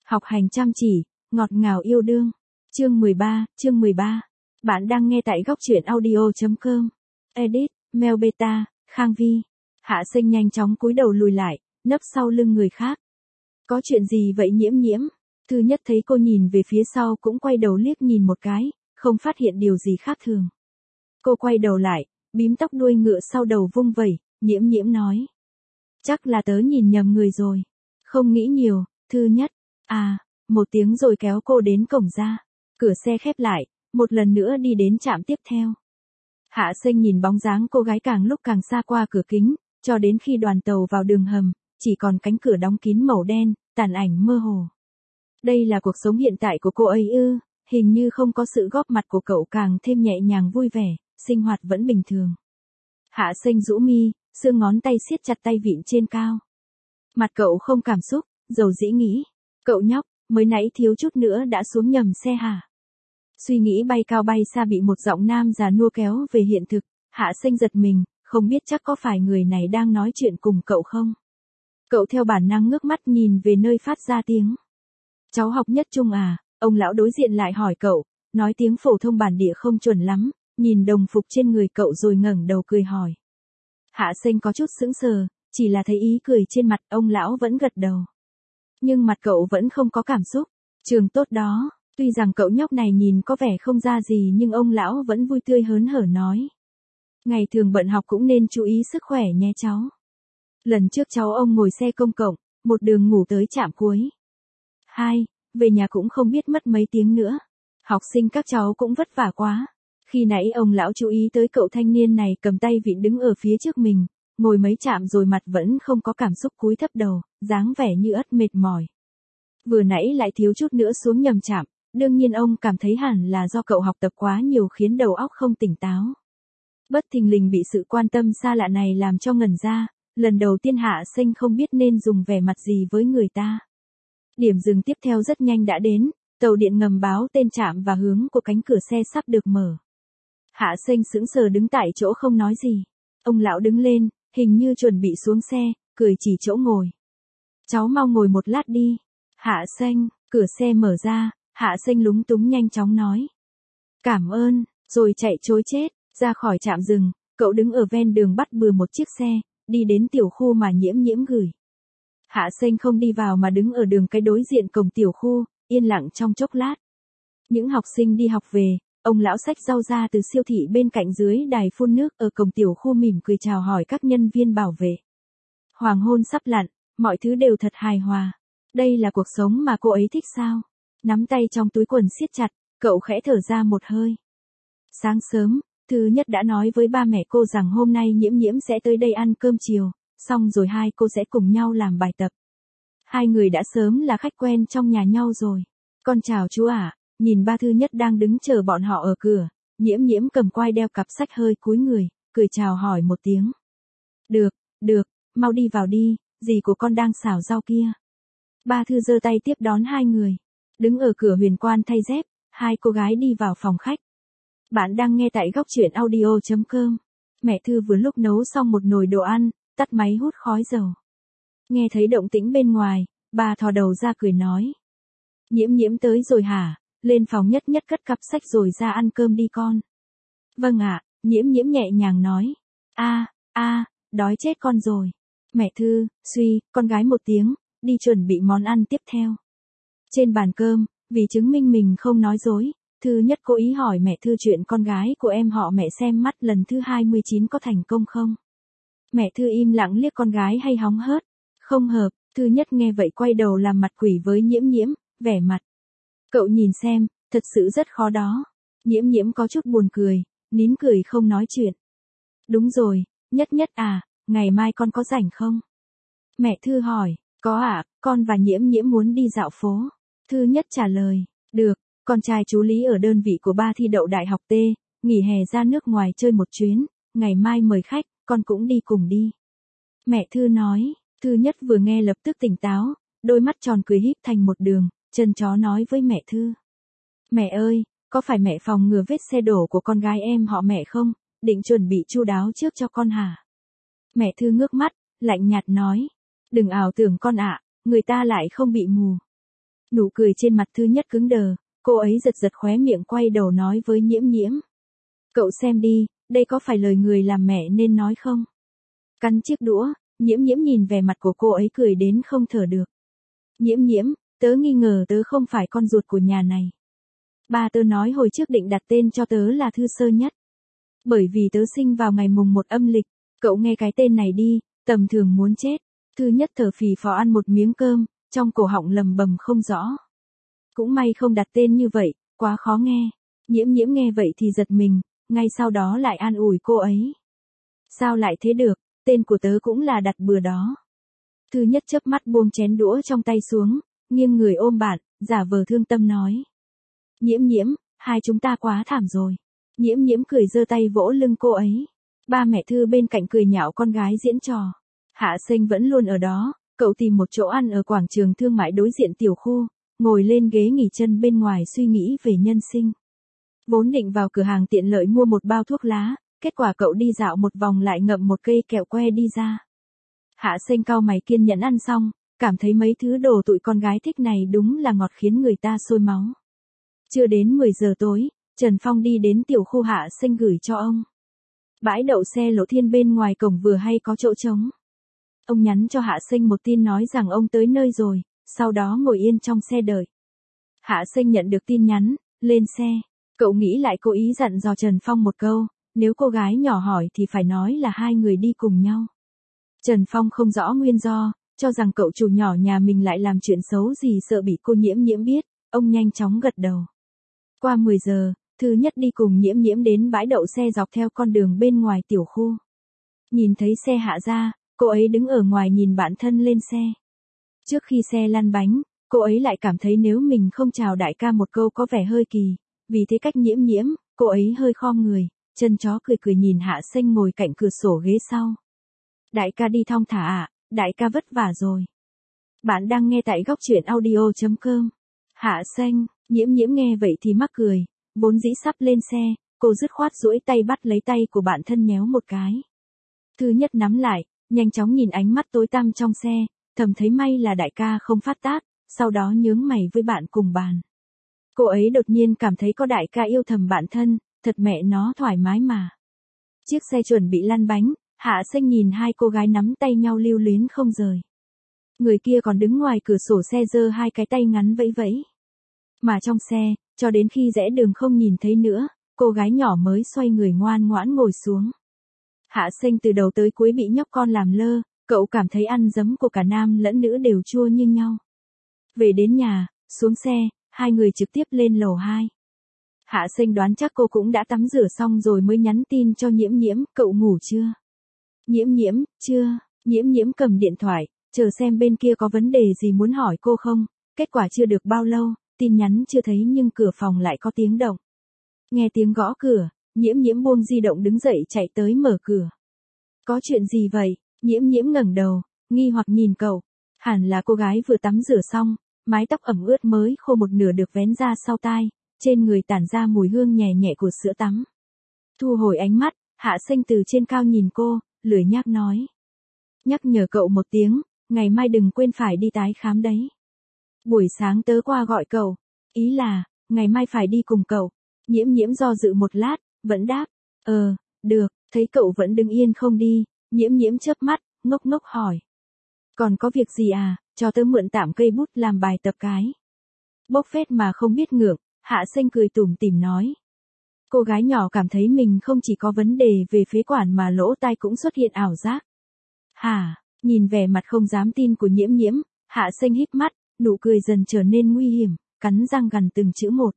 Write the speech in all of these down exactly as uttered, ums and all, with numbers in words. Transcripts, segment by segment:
Học hành chăm chỉ, ngọt ngào yêu đương. Chương mười ba, chương mười ba. Bạn đang nghe tại góc truyện audio chấm com. Edit, Mel Beta, Khang Vi. Hạ Sinh nhanh chóng cúi đầu lùi lại, nấp sau lưng người khác. Có chuyện gì vậy Nhiễm Nhiễm? Thư Nhất thấy cô nhìn về phía sau cũng quay đầu liếc nhìn một cái, không phát hiện điều gì khác thường. Cô quay đầu lại, bím tóc đuôi ngựa sau đầu vung vẩy, Nhiễm Nhiễm nói. Chắc là tớ nhìn nhầm người rồi. Không nghĩ nhiều, Thư Nhất. À, một tiếng rồi kéo cô đến cổng ra. Cửa xe khép lại, một lần nữa đi đến trạm tiếp theo. Hạ Sinh nhìn bóng dáng cô gái càng lúc càng xa qua cửa kính, cho đến khi đoàn tàu vào đường hầm, chỉ còn cánh cửa đóng kín màu đen, tàn ảnh mơ hồ. Đây là cuộc sống hiện tại của cô ấy ư? Hình như không có sự góp mặt của cậu càng thêm nhẹ nhàng vui vẻ, sinh hoạt vẫn bình thường. Hạ Sinh rũ mi, xương ngón tay siết chặt tay vịn trên cao. Mặt cậu không cảm xúc, dầu dĩ nghĩ. Cậu nhóc, mới nãy thiếu chút nữa đã xuống nhầm xe hả? Suy nghĩ bay cao bay xa bị một giọng nam già nua kéo về hiện thực, Hạ Sinh giật mình, không biết chắc có phải người này đang nói chuyện cùng cậu không? Cậu theo bản năng ngước mắt nhìn về nơi phát ra tiếng. Cháu học nhất trung à? Ông lão đối diện lại hỏi cậu, nói tiếng phổ thông bản địa không chuẩn lắm, nhìn đồng phục trên người cậu rồi ngẩng đầu cười hỏi. Hạ Sinh có chút sững sờ, chỉ là thấy ý cười trên mặt ông lão vẫn gật đầu. Nhưng mặt cậu vẫn không có cảm xúc. Trường tốt đó, tuy rằng cậu nhóc này nhìn có vẻ không ra gì nhưng ông lão vẫn vui tươi hớn hở nói. Ngày thường bận học cũng nên chú ý sức khỏe nhé cháu. Lần trước cháu ông ngồi xe công cộng, một đường ngủ tới trạm cuối. Hai, về nhà cũng không biết mất mấy tiếng nữa. Học sinh các cháu cũng vất vả quá. Khi nãy ông lão chú ý tới cậu thanh niên này cầm tay vịn đứng ở phía trước mình, ngồi mấy trạm rồi mặt vẫn không có cảm xúc cúi thấp đầu, dáng vẻ như ất mệt mỏi. Vừa nãy lại thiếu chút nữa xuống nhầm trạm, đương nhiên ông cảm thấy hẳn là do cậu học tập quá nhiều khiến đầu óc không tỉnh táo. Bất thình lình bị sự quan tâm xa lạ này làm cho ngẩn ra, lần đầu tiên Hạ Sinh không biết nên dùng vẻ mặt gì với người ta. Điểm dừng tiếp theo rất nhanh đã đến, tàu điện ngầm báo tên trạm và hướng của cánh cửa xe sắp được mở. Hạ Sinh sững sờ đứng tại chỗ không nói gì. Ông lão đứng lên, hình như chuẩn bị xuống xe, cười chỉ chỗ ngồi. Cháu mau ngồi một lát đi. Hạ Sinh, cửa xe mở ra, Hạ Sinh lúng túng nhanh chóng nói. Cảm ơn, rồi chạy trối chết, ra khỏi trạm dừng, cậu đứng ở ven đường bắt bừa một chiếc xe, đi đến tiểu khu mà Nhiễm Nhiễm gửi. Hạ Sinh không đi vào mà đứng ở đường cái đối diện cổng tiểu khu, yên lặng trong chốc lát. Những học sinh đi học về, ông lão xách rau ra từ siêu thị bên cạnh dưới đài phun nước ở cổng tiểu khu mỉm cười chào hỏi các nhân viên bảo vệ. Hoàng hôn sắp lặn, mọi thứ đều thật hài hòa. Đây là cuộc sống mà cô ấy thích sao? Nắm tay trong túi quần siết chặt, cậu khẽ thở ra một hơi. Sáng sớm, Thư Nhất đã nói với ba mẹ cô rằng hôm nay Nhiễm Nhiễm sẽ tới đây ăn cơm chiều, xong rồi hai cô sẽ cùng nhau làm bài tập. Hai người đã sớm là khách quen trong nhà nhau rồi. Con chào chú ạ. Nhìn ba Thư Nhất đang đứng chờ bọn họ ở cửa, Nhiễm Nhiễm cầm quai đeo cặp sách hơi cúi người, cười chào hỏi một tiếng. Được, được, mau đi vào đi, dì của con đang xào rau kia. Ba Thư giơ tay tiếp đón hai người. Đứng ở cửa Huyền Quan thay dép, hai cô gái đi vào phòng khách. Bạn đang nghe tại góc truyện audio chấm com. Mẹ Thư vừa lúc nấu xong một nồi đồ ăn, tắt máy hút khói dầu. Nghe thấy động tĩnh bên ngoài, bà thò đầu ra cười nói. Nhiễm Nhiễm tới rồi hả? Lên phòng Nhất Nhất cất cặp sách rồi ra ăn cơm đi con. Vâng ạ, Nhiễm Nhiễm nhẹ nhàng nói. A, a, đói chết con rồi. Mẹ Thư, suy, con gái một tiếng, đi chuẩn bị món ăn tiếp theo. Trên bàn cơm, vì chứng minh mình không nói dối, Thư Nhất cố ý hỏi mẹ Thư chuyện con gái của em họ mẹ xem mắt lần thứ hai mươi chín có thành công không. Mẹ Thư im lặng liếc con gái hay hóng hớt. Không hợp, Thư Nhất nghe vậy quay đầu làm mặt quỷ với Nhiễm Nhiễm, vẻ mặt. Cậu nhìn xem, thật sự rất khó đó. Nhiễm Nhiễm có chút buồn cười, nín cười không nói chuyện. Đúng rồi, Nhất Nhất à, ngày mai con có rảnh không? Mẹ Thư hỏi, có ạ, à, con và Nhiễm Nhiễm muốn đi dạo phố. Thư Nhất trả lời, được, con trai chú Lý ở đơn vị của ba thi đậu đại học T, nghỉ hè ra nước ngoài chơi một chuyến, ngày mai mời khách, con cũng đi cùng đi. Mẹ Thư nói, Thư Nhất vừa nghe lập tức tỉnh táo, đôi mắt tròn cười híp thành một đường. Chân chó nói với mẹ Thư. Mẹ ơi, có phải mẹ phòng ngừa vết xe đổ của con gái em họ mẹ không? Định chuẩn bị chu đáo trước cho con hả? Mẹ Thư ngước mắt, lạnh nhạt nói. Đừng ảo tưởng con ạ, người ta lại không bị mù. Nụ cười trên mặt Thư Nhất cứng đờ, cô ấy giật giật khóe miệng quay đầu nói với Nhiễm Nhiễm. Cậu xem đi, đây có phải lời người làm mẹ nên nói không? Cắn chiếc đũa, Nhiễm Nhiễm nhìn vẻ mặt của cô ấy cười đến không thở được. Nhiễm Nhiễm, tớ nghi ngờ tớ không phải con ruột của nhà này. Ba tớ nói hồi trước định đặt tên cho tớ là Thư Sơ Nhất. Bởi vì tớ sinh vào ngày mùng một âm lịch, cậu nghe cái tên này đi, tầm thường muốn chết. Thư Nhất thở phì phò ăn một miếng cơm, trong cổ họng lầm bầm không rõ. Cũng may không đặt tên như vậy, quá khó nghe. Nhiễm Nhiễm nghe vậy thì giật mình, ngay sau đó lại an ủi cô ấy. Sao lại thế được, tên của tớ cũng là đặt bừa đó. Thư Nhất chớp mắt buông chén đũa trong tay xuống, nghiêng người ôm bạn, giả vờ thương tâm nói. Nhiễm Nhiễm, hai chúng ta quá thảm rồi. Nhiễm Nhiễm cười giơ tay vỗ lưng cô ấy. Ba mẹ Thư bên cạnh cười nhạo con gái diễn trò. Hạ Sinh vẫn luôn ở đó, cậu tìm một chỗ ăn ở quảng trường thương mại đối diện tiểu khu, ngồi lên ghế nghỉ chân bên ngoài suy nghĩ về nhân sinh. Vốn định vào cửa hàng tiện lợi mua một bao thuốc lá, kết quả cậu đi dạo một vòng lại ngậm một cây kẹo que đi ra. Hạ Sinh cau mày kiên nhẫn ăn xong, cảm thấy mấy thứ đồ tụi con gái thích này đúng là ngọt khiến người ta sôi máu. Chưa đến mười giờ tối, Trần Phong đi đến tiểu khu Hạ Sinh gửi cho ông. Bãi đậu xe Lộ Thiên bên ngoài cổng vừa hay có chỗ trống. Ông nhắn cho Hạ Sinh một tin nói rằng ông tới nơi rồi, sau đó ngồi yên trong xe đợi. Hạ Sinh nhận được tin nhắn, lên xe. Cậu nghĩ lại cố ý dặn dò Trần Phong một câu, nếu cô gái nhỏ hỏi thì phải nói là hai người đi cùng nhau. Trần Phong không rõ nguyên do, cho rằng cậu chủ nhỏ nhà mình lại làm chuyện xấu gì sợ bị cô Nhiễm Nhiễm biết, ông nhanh chóng gật đầu. Qua mười giờ, Thư Nhất đi cùng Nhiễm Nhiễm đến bãi đậu xe dọc theo con đường bên ngoài tiểu khu. Nhìn thấy xe hạ ra, cô ấy đứng ở ngoài nhìn bạn thân lên xe. Trước khi xe lăn bánh, cô ấy lại cảm thấy nếu mình không chào đại ca một câu có vẻ hơi kỳ, vì thế cách Nhiễm Nhiễm, cô ấy hơi khom người, chân chó cười cười nhìn Hạ Sinh ngồi cạnh cửa sổ ghế sau. Đại ca đi thong thả ạ, à, đại ca vất vả rồi. Bạn đang nghe tại góc truyện audio chấm com. Hạ Sinh, Nhiễm Nhiễm nghe vậy thì mắc cười, vốn dĩ sắp lên xe, cô dứt khoát duỗi tay bắt lấy tay của bạn thân nhéo một cái. Thư Nhất nắm lại, nhanh chóng nhìn ánh mắt tối tăm trong xe, thầm thấy may là đại ca không phát tác, sau đó nhướng mày với bạn cùng bàn. Cô ấy đột nhiên cảm thấy có đại ca yêu thầm bạn thân, thật mẹ nó thoải mái mà. Chiếc xe chuẩn bị lăn bánh, Hạ Sinh nhìn hai cô gái nắm tay nhau lưu luyến không rời. Người kia còn đứng ngoài cửa sổ xe giơ hai cái tay ngắn vẫy vẫy. Mà trong xe, cho đến khi rẽ đường không nhìn thấy nữa, cô gái nhỏ mới xoay người ngoan ngoãn ngồi xuống. Hạ Sinh từ đầu tới cuối bị nhóc con làm lơ, cậu cảm thấy ăn dấm của cả nam lẫn nữ đều chua như nhau. Về đến nhà, xuống xe, hai người trực tiếp lên lầu hai. Hạ Sinh đoán chắc cô cũng đã tắm rửa xong rồi mới nhắn tin cho Nhiễm Nhiễm, cậu ngủ chưa? Nhiễm Nhiễm, chưa. Nhiễm Nhiễm cầm điện thoại, chờ xem bên kia có vấn đề gì muốn hỏi cô không, kết quả chưa được bao lâu, tin nhắn chưa thấy nhưng cửa phòng lại có tiếng động. Nghe tiếng gõ cửa, Nhiễm Nhiễm buông di động đứng dậy chạy tới mở cửa. Có chuyện gì vậy? Nhiễm Nhiễm ngẩng đầu, nghi hoặc nhìn cậu. Hẳn là cô gái vừa tắm rửa xong, mái tóc ẩm ướt mới khô một nửa được vén ra sau tai, trên người tản ra mùi hương nhẹ nhẹ của sữa tắm. Thu hồi ánh mắt, Hạ Sinh từ trên cao nhìn cô, lười nhác nói. Nhắc nhở cậu một tiếng, ngày mai đừng quên phải đi tái khám đấy. Buổi sáng tớ qua gọi cậu, ý là, ngày mai phải đi cùng cậu. Nhiễm Nhiễm do dự một lát, vẫn đáp, ờ, được, thấy cậu vẫn đứng yên không đi, Nhiễm Nhiễm chớp mắt, ngốc ngốc hỏi. Còn có việc gì à, cho tớ mượn tạm cây bút làm bài tập cái. Bốc phét mà không biết ngượng, Hạ Sinh cười tủm tỉm nói. Cô gái nhỏ cảm thấy mình không chỉ có vấn đề về phế quản mà lỗ tai cũng xuất hiện ảo giác. Hả, nhìn vẻ mặt không dám tin của Nhiễm Nhiễm, Hạ Sinh híp mắt, nụ cười dần trở nên nguy hiểm, cắn răng gằn từng chữ một.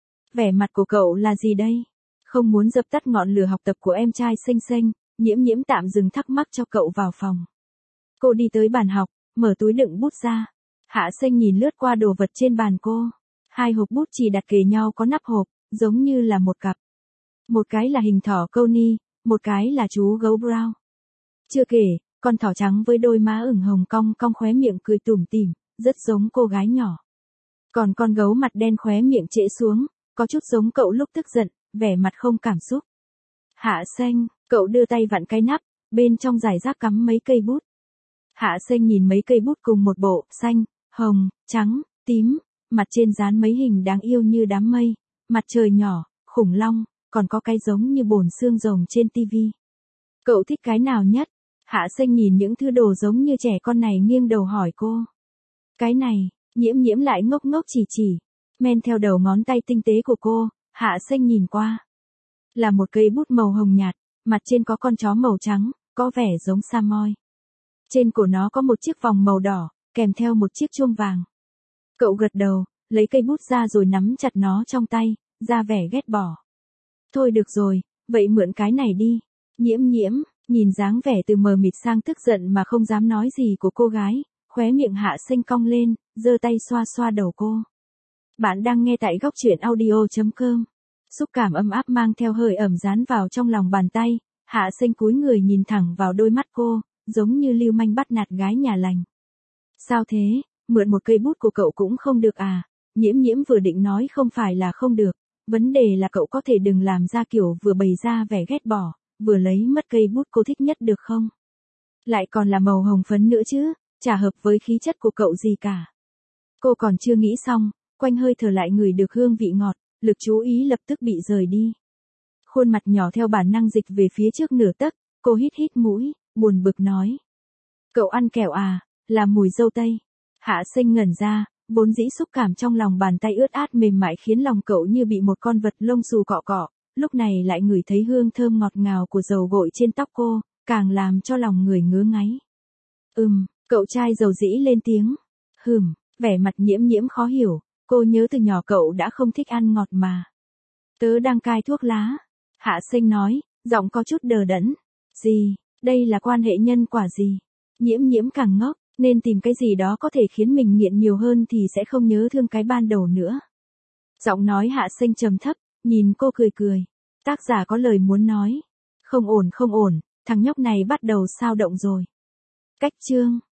Vẻ mặt của cậu là gì đây? Không muốn dập tắt ngọn lửa học tập của em trai Sinh Sinh, Nhiễm Nhiễm tạm dừng thắc mắc cho cậu vào phòng. Cô đi tới bàn học, mở túi đựng bút ra. Hạ Sinh nhìn lướt qua đồ vật trên bàn cô. Hai hộp bút chì đặt kề nhau có nắp hộp, giống như là một cặp. Một cái là hình thỏ Coney, một cái là chú gấu Brown. Chưa kể, con thỏ trắng với đôi má ửng hồng cong cong khóe miệng cười tủm tỉm, rất giống cô gái nhỏ. Còn con gấu mặt đen khóe miệng trễ xuống, có chút giống cậu lúc tức giận, vẻ mặt không cảm xúc. Hạ Sinh, cậu đưa tay vặn cái nắp, bên trong rải rác cắm mấy cây bút. Hạ Sinh nhìn mấy cây bút cùng một bộ, xanh, hồng, trắng, tím, mặt trên dán mấy hình đáng yêu như đám mây, mặt trời nhỏ, khủng long, còn có cái giống như bồn xương rồng trên tivi. Cậu thích cái nào nhất? Hạ Sinh nhìn những thứ đồ giống như trẻ con này nghiêng đầu hỏi cô. Cái này, Nhiễm Nhiễm lại ngốc ngốc chỉ chỉ, men theo đầu ngón tay tinh tế của cô, Hạ Sinh nhìn qua. Là một cây bút màu hồng nhạt, mặt trên có con chó màu trắng, có vẻ giống Samoy. Trên cổ nó có một chiếc vòng màu đỏ, kèm theo một chiếc chuông vàng. Cậu gật đầu, lấy cây bút ra rồi nắm chặt nó trong tay, ra vẻ ghét bỏ. Thôi được rồi, vậy mượn cái này đi. Nhiễm Nhiễm, nhìn dáng vẻ từ mờ mịt sang tức giận mà không dám nói gì của cô gái, khóe miệng Hạ Sinh cong lên, giơ tay xoa xoa đầu cô. Bạn đang nghe tại góc truyện audio chấm com. Xúc cảm ấm áp mang theo hơi ẩm dán vào trong lòng bàn tay, Hạ Sinh cúi người nhìn thẳng vào đôi mắt cô, giống như lưu manh bắt nạt gái nhà lành. Sao thế, mượn một cây bút của cậu cũng không được à? Nhiễm Nhiễm vừa định nói không phải là không được, vấn đề là cậu có thể đừng làm ra kiểu vừa bày ra vẻ ghét bỏ, vừa lấy mất cây bút cô thích nhất được không? Lại còn là màu hồng phấn nữa chứ, chả hợp với khí chất của cậu gì cả. Cô còn chưa nghĩ xong, quanh hơi thở lại ngửi được hương vị ngọt, lực chú ý lập tức bị rời đi. Khuôn mặt nhỏ theo bản năng dịch về phía trước nửa tấc, cô hít hít mũi, buồn bực nói. Cậu ăn kẹo à, là mùi dâu tây. Hạ Sinh ngẩn ra, vốn dĩ xúc cảm trong lòng bàn tay ướt át mềm mại khiến lòng cậu như bị một con vật lông xù cọ cọ, lúc này lại ngửi thấy hương thơm ngọt ngào của dầu gội trên tóc cô, càng làm cho lòng người ngứa ngáy. Ừm, cậu trai dầu dĩ lên tiếng. Hừm, vẻ mặt Nhiễm Nhiễm khó hiểu, cô nhớ từ nhỏ cậu đã không thích ăn ngọt mà. Tớ đang cai thuốc lá. Hạ Sinh nói, giọng có chút đờ đẫn. Gì, đây là quan hệ nhân quả gì? Nhiễm Nhiễm càng ngốc, nên tìm cái gì đó có thể khiến mình nghiện nhiều hơn thì sẽ không nhớ thương cái ban đầu nữa. Giọng nói Hạ Sinh trầm thấp, nhìn cô cười cười. Tác giả có lời muốn nói. Không ổn không ổn, thằng nhóc này bắt đầu sao động rồi. Cách chương.